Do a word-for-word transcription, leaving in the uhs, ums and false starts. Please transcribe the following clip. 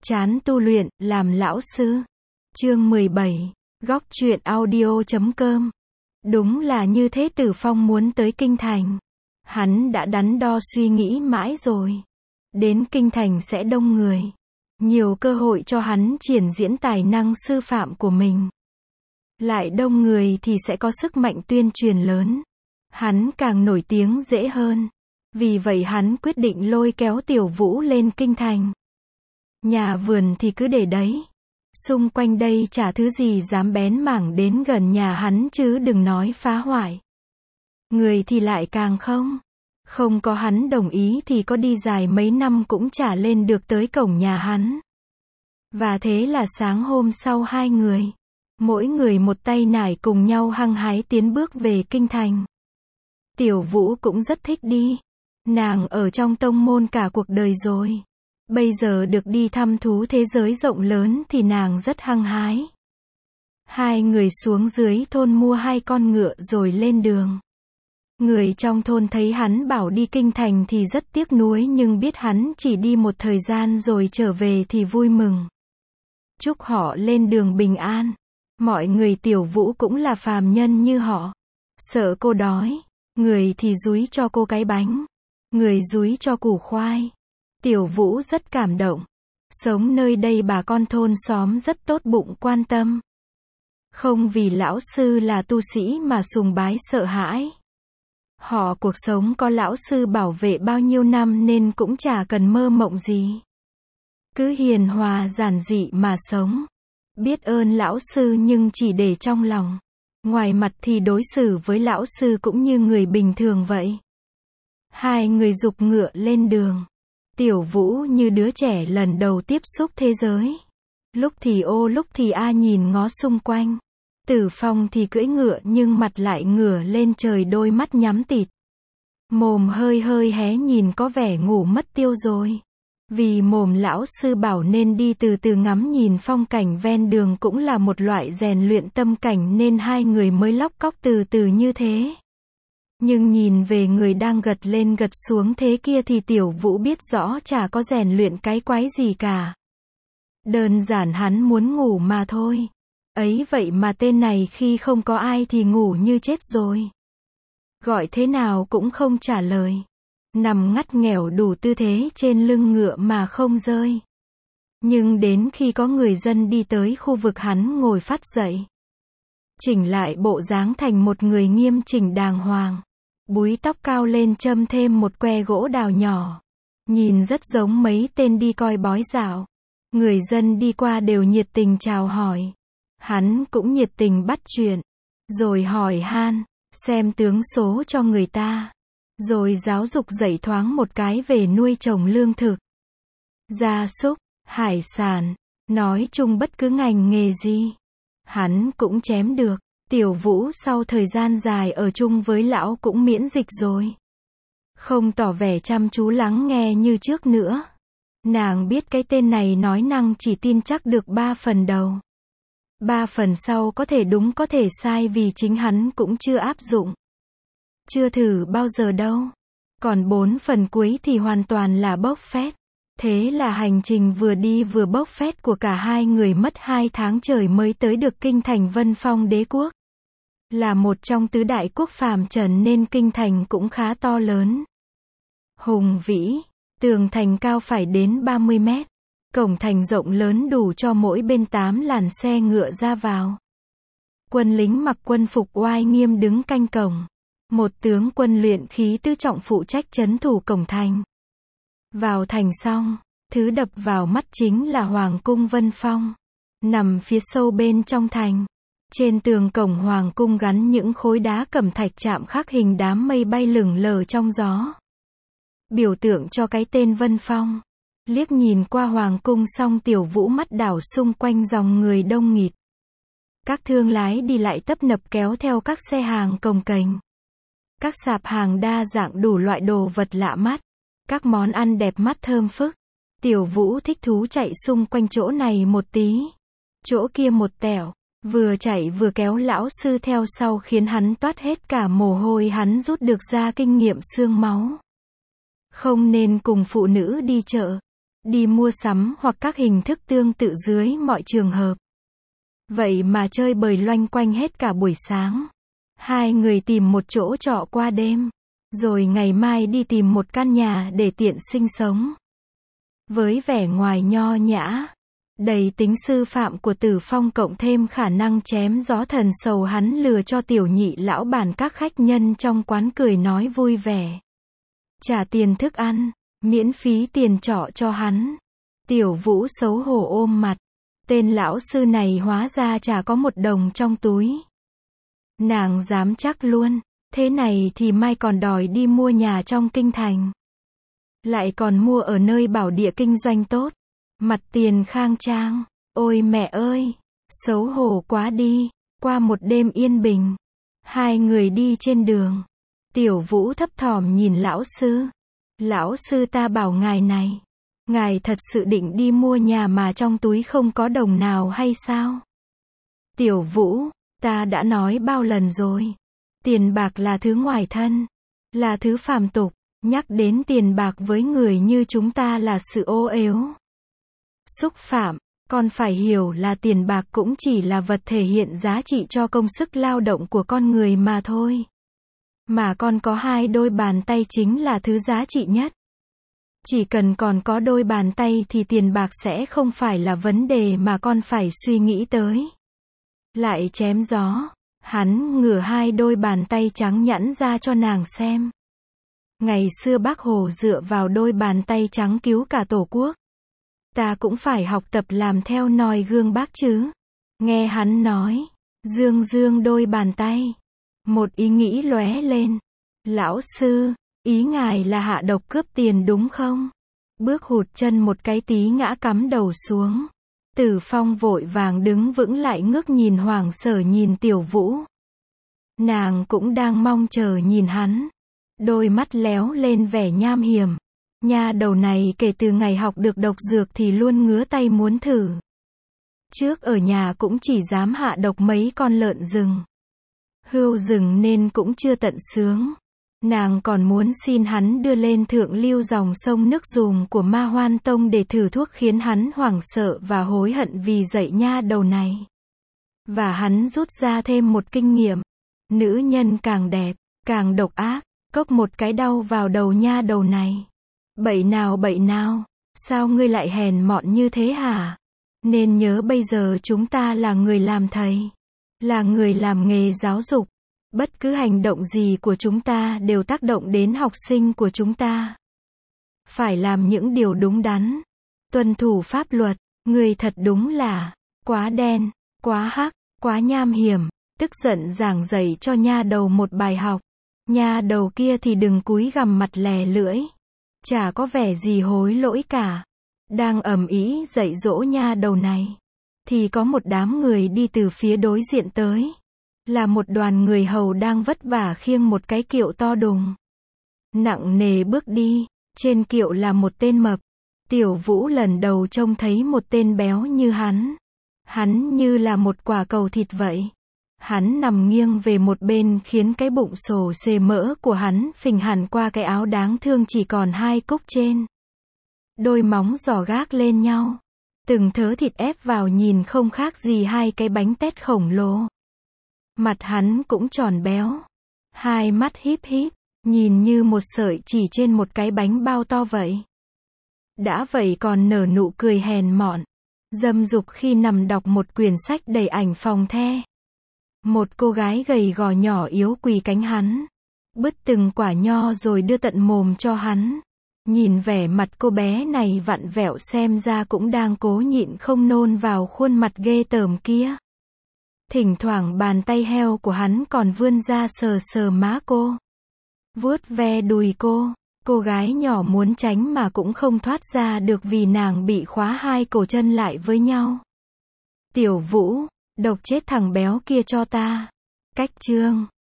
chán tu luyện, làm lão sư. Chương mười bảy, góc truyện audio chấm com. Đúng là như thế, Tử Phong muốn tới Kinh Thành. Hắn đã đắn đo suy nghĩ mãi rồi. Đến Kinh Thành sẽ đông người. Nhiều cơ hội cho hắn triển diễn tài năng sư phạm của mình. Lại đông người thì sẽ có sức mạnh tuyên truyền lớn. Hắn càng nổi tiếng dễ hơn. Vì vậy hắn quyết định lôi kéo Tiểu Vũ lên Kinh Thành. Nhà vườn thì cứ để đấy. Xung quanh đây chả thứ gì dám bén mảng đến gần nhà hắn chứ đừng nói phá hoại. Người thì lại càng không. Không có hắn đồng ý thì có đi dài mấy năm cũng chả lên được tới cổng nhà hắn. Và thế là sáng hôm sau hai người, mỗi người một tay nải cùng nhau hăng hái tiến bước về Kinh Thành. Tiểu Vũ cũng rất thích đi. Nàng ở trong tông môn cả cuộc đời rồi. Bây giờ được đi thăm thú thế giới rộng lớn thì nàng rất hăng hái. Hai người xuống dưới thôn mua hai con ngựa rồi lên đường. Người trong thôn thấy hắn bảo đi Kinh Thành thì rất tiếc nuối, nhưng biết hắn chỉ đi một thời gian rồi trở về thì vui mừng. Chúc họ lên đường bình an. Mọi người Tiểu Vũ cũng là phàm nhân như họ. Sợ cô đói, người thì dúi cho cô cái bánh, người dúi cho củ khoai. Tiểu Vũ rất cảm động. Sống nơi đây bà con thôn xóm rất tốt bụng quan tâm. Không vì lão sư là tu sĩ mà sùng bái sợ hãi. Họ cuộc sống có lão sư bảo vệ bao nhiêu năm nên cũng chả cần mơ mộng gì. Cứ hiền hòa giản dị mà sống. Biết ơn lão sư nhưng chỉ để trong lòng. Ngoài mặt thì đối xử với lão sư cũng như người bình thường vậy. Hai người giục ngựa lên đường. Tiểu Vũ như đứa trẻ lần đầu tiếp xúc thế giới. Lúc thì ô lúc thì a nhìn ngó xung quanh. Tử Phong thì cưỡi ngựa nhưng mặt lại ngửa lên trời, đôi mắt nhắm tịt. Mồm hơi hơi hé nhìn có vẻ ngủ mất tiêu rồi. Vì mồm lão sư bảo nên đi từ từ ngắm nhìn phong cảnh ven đường cũng là một loại rèn luyện tâm cảnh nên hai người mới lóc cóc từ từ như thế. Nhưng nhìn về người đang gật lên gật xuống thế kia thì Tiểu Vũ biết rõ chả có rèn luyện cái quái gì cả. Đơn giản hắn muốn ngủ mà thôi. Ấy vậy mà tên này khi không có ai thì ngủ như chết rồi. Gọi thế nào cũng không trả lời. Nằm ngắt nghèo đủ tư thế trên lưng ngựa mà không rơi. Nhưng đến khi có người dân đi tới khu vực hắn ngồi phắt dậy. Chỉnh lại bộ dáng thành một người nghiêm chỉnh đàng hoàng. Búi tóc cao lên châm thêm một que gỗ đào nhỏ. Nhìn rất giống mấy tên đi coi bói dạo. Người dân đi qua đều nhiệt tình chào hỏi. Hắn cũng nhiệt tình bắt chuyện. Rồi hỏi han, xem tướng số cho người ta. Rồi giáo dục dạy thoáng một cái về nuôi trồng lương thực, gia súc, hải sản. Nói chung bất cứ ngành nghề gì, hắn cũng chém được. Tiểu Vũ sau thời gian dài ở chung với lão cũng miễn dịch rồi. Không tỏ vẻ chăm chú lắng nghe như trước nữa. Nàng biết cái tên này nói năng chỉ tin chắc được ba phần đầu. Ba phần sau có thể đúng có thể sai vì chính hắn cũng chưa áp dụng. Chưa thử bao giờ đâu. Còn bốn phần cuối thì hoàn toàn là bốc phét. Thế là hành trình vừa đi vừa bốc phét của cả hai người mất hai tháng trời mới tới được Kinh Thành Vân Phong Đế Quốc. Là một trong tứ đại quốc phàm trần nên Kinh Thành cũng khá to lớn. Hùng vĩ, tường thành cao phải đến ba mươi mét. Cổng thành rộng lớn đủ cho mỗi bên tám làn xe ngựa ra vào. Quân lính mặc quân phục oai nghiêm đứng canh cổng. Một tướng quân luyện khí tứ trọng phụ trách trấn thủ cổng thành. Vào thành xong, thứ đập vào mắt chính là Hoàng cung Vân Phong. Nằm phía sâu bên trong thành. Trên tường cổng Hoàng cung gắn những khối đá cẩm thạch chạm khắc hình đám mây bay lửng lờ trong gió. Biểu tượng cho cái tên Vân Phong. Liếc nhìn qua Hoàng cung xong Tiểu Vũ mắt đảo xung quanh dòng người đông nghịt. Các thương lái đi lại tấp nập kéo theo các xe hàng cồng kềnh. Các sạp hàng đa dạng đủ loại đồ vật lạ mắt. Các món ăn đẹp mắt thơm phức. Tiểu Vũ thích thú chạy xung quanh chỗ này một tí, chỗ kia một tẻo. Vừa chạy vừa kéo lão sư theo sau khiến hắn toát hết cả mồ hôi, hắn rút được ra kinh nghiệm xương máu. Không nên cùng phụ nữ đi chợ. đi mua sắm hoặc các hình thức tương tự dưới mọi trường hợp. Vậy mà chơi bời loanh quanh hết cả buổi sáng. Hai người tìm một chỗ trọ qua đêm, rồi ngày mai đi tìm một căn nhà để tiện sinh sống. Với vẻ ngoài nho nhã, đầy tính sư phạm của Tử Phong cộng thêm khả năng chém gió thần sầu, hắn lừa cho tiểu nhị lão bản các khách nhân trong quán cười nói vui vẻ. Trả tiền thức ăn, miễn phí tiền trọ cho hắn. Tiểu Vũ xấu hổ ôm mặt. Tên lão sư này hóa ra chả có một đồng trong túi. Nàng dám chắc luôn, thế này thì mai còn đòi đi mua nhà trong kinh thành. Lại còn mua ở nơi bảo địa kinh doanh tốt. Mặt tiền khang trang. Ôi mẹ ơi, xấu hổ quá đi. Qua một đêm yên bình, hai người đi trên đường. Tiểu Vũ thấp thỏm nhìn lão sư. Lão sư, ta bảo ngài này, ngài thật sự định đi mua nhà mà trong túi không có đồng nào hay sao? Tiểu Vũ, ta đã nói bao lần rồi. Tiền bạc là thứ ngoài thân, là thứ phàm tục. Nhắc đến tiền bạc với người như chúng ta là sự ô uế, xúc phạm. Con phải hiểu là tiền bạc cũng chỉ là vật thể hiện giá trị cho công sức lao động của con người mà thôi. Mà con có hai đôi bàn tay chính là thứ giá trị nhất. Chỉ cần còn có đôi bàn tay thì tiền bạc sẽ không phải là vấn đề mà con phải suy nghĩ tới. Lại chém gió, hắn ngửa hai đôi bàn tay trắng nhẵn ra cho nàng xem. Ngày xưa Bác Hồ dựa vào đôi bàn tay trắng cứu cả Tổ quốc. Ta cũng phải học tập làm theo noi gương Bác chứ. Nghe hắn nói, dương dương đôi bàn tay. Một ý nghĩ lóe lên. Lão sư, ý ngài là hạ độc cướp tiền đúng không? Bước hụt chân một cái tí ngã cắm đầu xuống. Tử Phong vội vàng đứng vững lại, ngước nhìn hoảng sợ nhìn Tiểu Vũ. Nàng cũng đang mong chờ nhìn hắn. Đôi mắt léo lên vẻ nham hiểm. Nha đầu này kể từ ngày học được độc dược thì luôn ngứa tay muốn thử. Trước ở nhà cũng chỉ dám hạ độc mấy con lợn rừng. Hươu rừng nên cũng chưa tận sướng. Nàng còn muốn xin hắn đưa lên thượng lưu dòng sông nước dùm của Ma Hoan Tông để thử thuốc, khiến hắn hoảng sợ và hối hận vì dạy nha đầu này. Và hắn rút ra thêm một kinh nghiệm. Nữ nhân càng đẹp, càng độc ác. Cốc một cái đau vào đầu nha đầu này. Bậy nào bậy nào, sao ngươi lại hèn mọn như thế hả? Nên nhớ bây giờ chúng ta là người làm thầy, là người làm nghề giáo dục. Bất cứ hành động gì của chúng ta đều tác động đến học sinh của chúng ta. Phải làm những điều đúng đắn, tuân thủ pháp luật. Ngươi thật đúng là quá đen, quá hắc, quá nham hiểm. Tức giận giảng dạy cho nha đầu một bài học. Nha đầu kia thì đừng cúi gằm mặt lè lưỡi, chả có vẻ gì hối lỗi cả. Đang ầm ĩ dạy dỗ nha đầu này, thì có một đám người đi từ phía đối diện tới. Là một đoàn người hầu đang vất vả khiêng một cái kiệu to đùng. Nặng nề bước đi, trên kiệu là một tên mập. Tiểu Vũ lần đầu trông thấy một tên béo như hắn. Hắn như là một quả cầu thịt vậy. Hắn nằm nghiêng về một bên khiến cái bụng xồ xề mỡ của hắn phình hẳn qua cái áo đáng thương chỉ còn hai cúc trên. Đôi móng giò gác lên nhau. Từng thớ thịt ép vào nhìn không khác gì hai cái bánh tét khổng lồ. Mặt hắn cũng tròn béo. Hai mắt híp híp, nhìn như một sợi chỉ trên một cái bánh bao to vậy. Đã vậy còn nở nụ cười hèn mọn, dâm dục khi nằm đọc một quyển sách đầy ảnh phòng the. Một cô gái gầy gò nhỏ yếu quỳ cánh hắn, bứt từng quả nho rồi đưa tận mồm cho hắn. Nhìn vẻ mặt cô bé này vặn vẹo, xem ra cũng đang cố nhịn không nôn vào khuôn mặt ghê tởm kia. Thỉnh thoảng bàn tay heo của hắn còn vươn ra sờ sờ má cô, vuốt ve đùi cô. Cô gái nhỏ muốn tránh mà cũng không thoát ra được vì nàng bị khóa hai cổ chân lại với nhau. Tiểu Vũ, độc chết thằng béo kia cho ta. Cách chương